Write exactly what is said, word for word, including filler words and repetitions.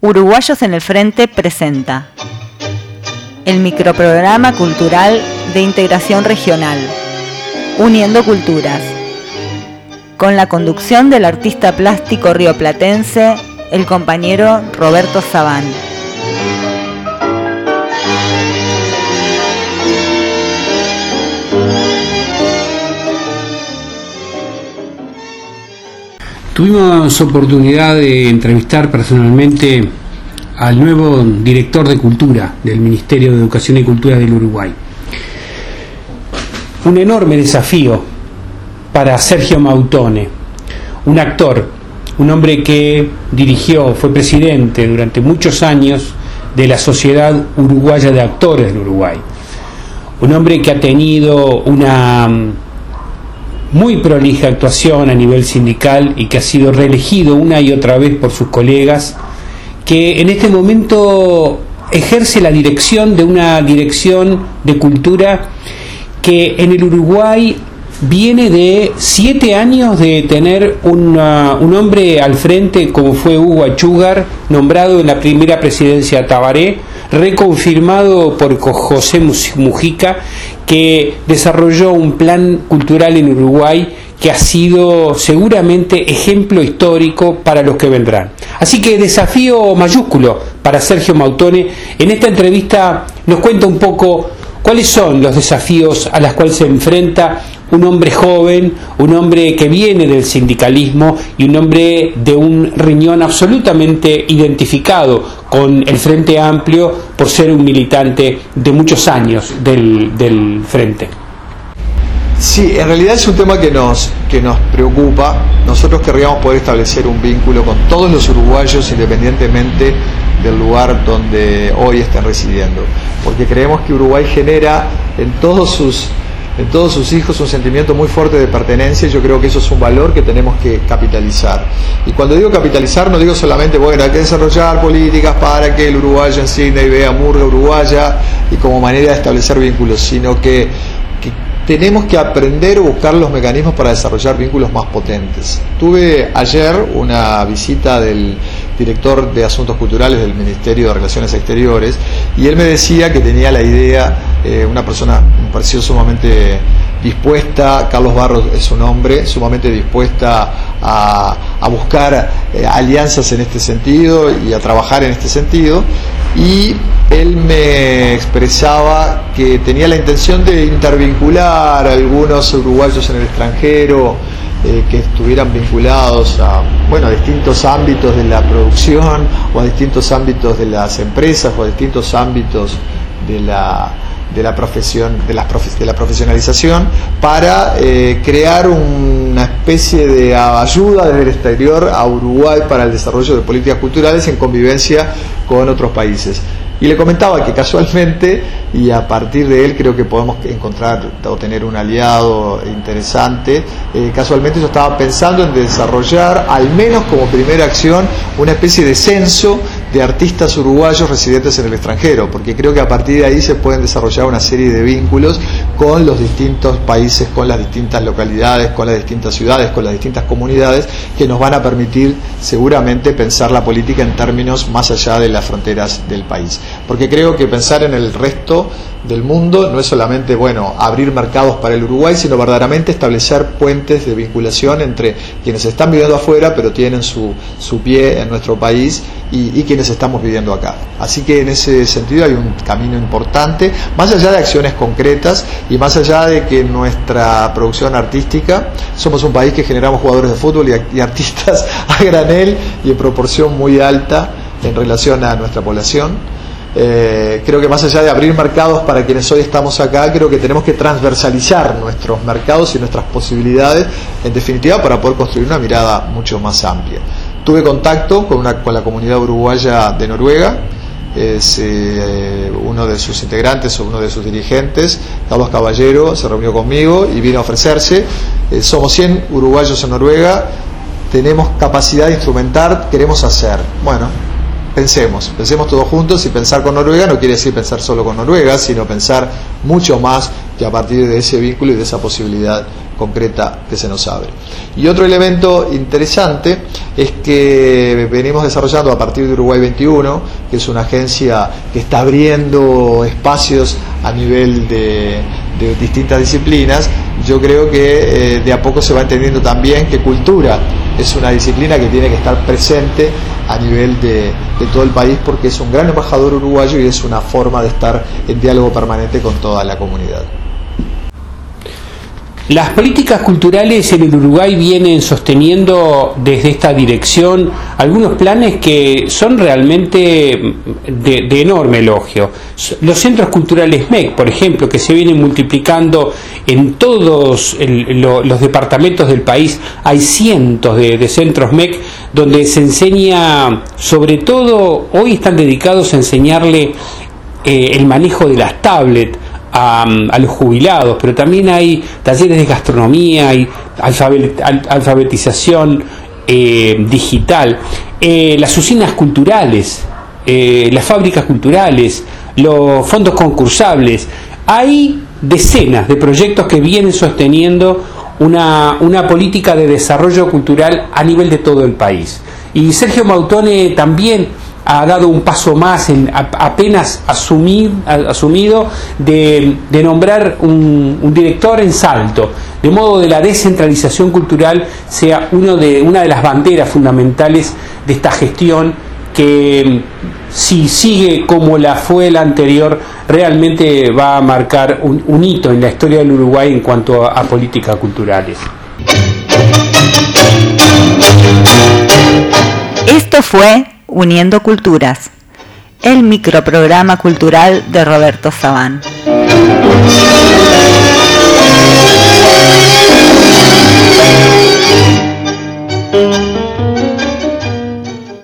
Uruguayos en el Frente presenta el microprograma cultural de integración regional, Uniendo Culturas, con la conducción del artista plástico rioplatense, el compañero Roberto Sabán. Tuvimos oportunidad de entrevistar personalmente al nuevo director de Cultura del Ministerio de Educación y Cultura del Uruguay. Un enorme desafío para Sergio Mautone, un actor, un hombre que dirigió, fue presidente durante muchos años de la Sociedad Uruguaya de Actores del Uruguay. Un hombre que ha tenido una muy prolija actuación a nivel sindical y que ha sido reelegido una y otra vez por sus colegas, que en este momento ejerce la dirección de una dirección de cultura que en el Uruguay viene de siete años de tener una, un hombre al frente como fue Hugo Achúgar, nombrado en la primera presidencia Tabaré, reconfirmado por José Mujica, que desarrolló un plan cultural en Uruguay que ha sido seguramente ejemplo histórico para los que vendrán. Así que desafío mayúsculo para Sergio Mautone. En esta entrevista nos cuenta un poco cuáles son los desafíos a los cuales se enfrenta un hombre joven, un hombre que viene del sindicalismo y un hombre de un riñón absolutamente identificado con el Frente Amplio por ser un militante de muchos años del, del Frente. Sí, en realidad es un tema que nos, que nos preocupa. Nosotros querríamos poder establecer un vínculo con todos los uruguayos independientemente del lugar donde hoy estén residiendo, porque creemos que Uruguay genera en todos sus en todos sus hijos un sentimiento muy fuerte de pertenencia, y yo creo que eso es un valor que tenemos que capitalizar. Y cuando digo capitalizar no digo solamente, bueno, hay que desarrollar políticas para que el uruguayo entienda y vea murga uruguaya y como manera de establecer vínculos, sino que, que tenemos que aprender o buscar los mecanismos para desarrollar vínculos más potentes. Tuve ayer una visita del director de Asuntos Culturales del Ministerio de Relaciones Exteriores, y él me decía que tenía la idea, eh, una persona me pareció sumamente dispuesta, Carlos Barros es su nombre, sumamente dispuesta a, a buscar eh, alianzas en este sentido y a trabajar en este sentido, y él me expresaba que tenía la intención de intervincular a algunos uruguayos en el extranjero eh, que estuvieran vinculados a, bueno, a distintos ámbitos de la producción o a distintos ámbitos de las empresas o a distintos ámbitos de la de la profesión de la, profe, de la profesionalización para eh, crear una especie de ayuda desde el exterior a Uruguay para el desarrollo de políticas culturales en convivencia con otros países. Y le comentaba que casualmente, y a partir de él creo que podemos encontrar o tener un aliado interesante, eh, casualmente yo estaba pensando en desarrollar, al menos como primera acción, una especie de censo de artistas uruguayos residentes en el extranjero, porque creo que a partir de ahí se pueden desarrollar una serie de vínculos con los distintos países, con las distintas localidades, con las distintas ciudades, con las distintas comunidades, que nos van a permitir seguramente pensar la política en términos más allá de las fronteras del país. Porque creo que pensar en el resto del mundo no es solamente, bueno, abrir mercados para el Uruguay, sino verdaderamente establecer puentes de vinculación entre quienes están viviendo afuera pero tienen su, su pie en nuestro país y, y quienes estamos viviendo acá. Así que en ese sentido hay un camino importante, más allá de acciones concretas y más allá de que nuestra producción artística, somos un país que generamos jugadores de fútbol y, y artistas a granel y en proporción muy alta en relación a nuestra población. Eh, creo que más allá de abrir mercados para quienes hoy estamos acá, creo que tenemos que transversalizar nuestros mercados y nuestras posibilidades, en definitiva, para poder construir una mirada mucho más amplia. Tuve contacto con, una, con la comunidad uruguaya de Noruega, es eh, uno de sus integrantes o uno de sus dirigentes, Carlos Caballero, se reunió conmigo y vino a ofrecerse. Eh, somos cien uruguayos en Noruega, tenemos capacidad de instrumentar, queremos hacer. Bueno, pensemos, pensemos todos juntos, y pensar con Noruega no quiere decir pensar solo con Noruega, sino pensar mucho más y a partir de ese vínculo y de esa posibilidad concreta que se nos abre. Y otro elemento interesante es que venimos desarrollando a partir de Uruguay veintiuno, que es una agencia que está abriendo espacios a nivel de, de distintas disciplinas. Yo creo que eh, de a poco se va entendiendo también que cultura es una disciplina que tiene que estar presente a nivel de, de todo el país, porque es un gran embajador uruguayo y es una forma de estar en diálogo permanente con toda la comunidad. Las políticas culturales en el Uruguay vienen sosteniendo desde esta dirección algunos planes que son realmente de, de enorme elogio. Los centros culturales M E C, por ejemplo, que se vienen multiplicando en todos el, lo, los departamentos del país. Hay cientos de, de centros M E C donde se enseña, sobre todo, hoy están dedicados a enseñarle eh, el manejo de las tablets A, a los jubilados, pero también hay talleres de gastronomía, hay alfabet, al, alfabetización eh, digital, eh, las usinas culturales, eh, las fábricas culturales, los fondos concursables. Hay decenas de proyectos que vienen sosteniendo una, una política de desarrollo cultural a nivel de todo el país. Y Sergio Mautone también ha dado un paso más en apenas asumir, asumido de, de nombrar un, un director en Salto, de modo de la descentralización cultural sea uno de, una de las banderas fundamentales de esta gestión, que si sigue como la fue la anterior, realmente va a marcar un, un hito en la historia del Uruguay en cuanto a, a políticas culturales. Esto fue Uniendo Culturas, el microprograma cultural de Roberto Sabán.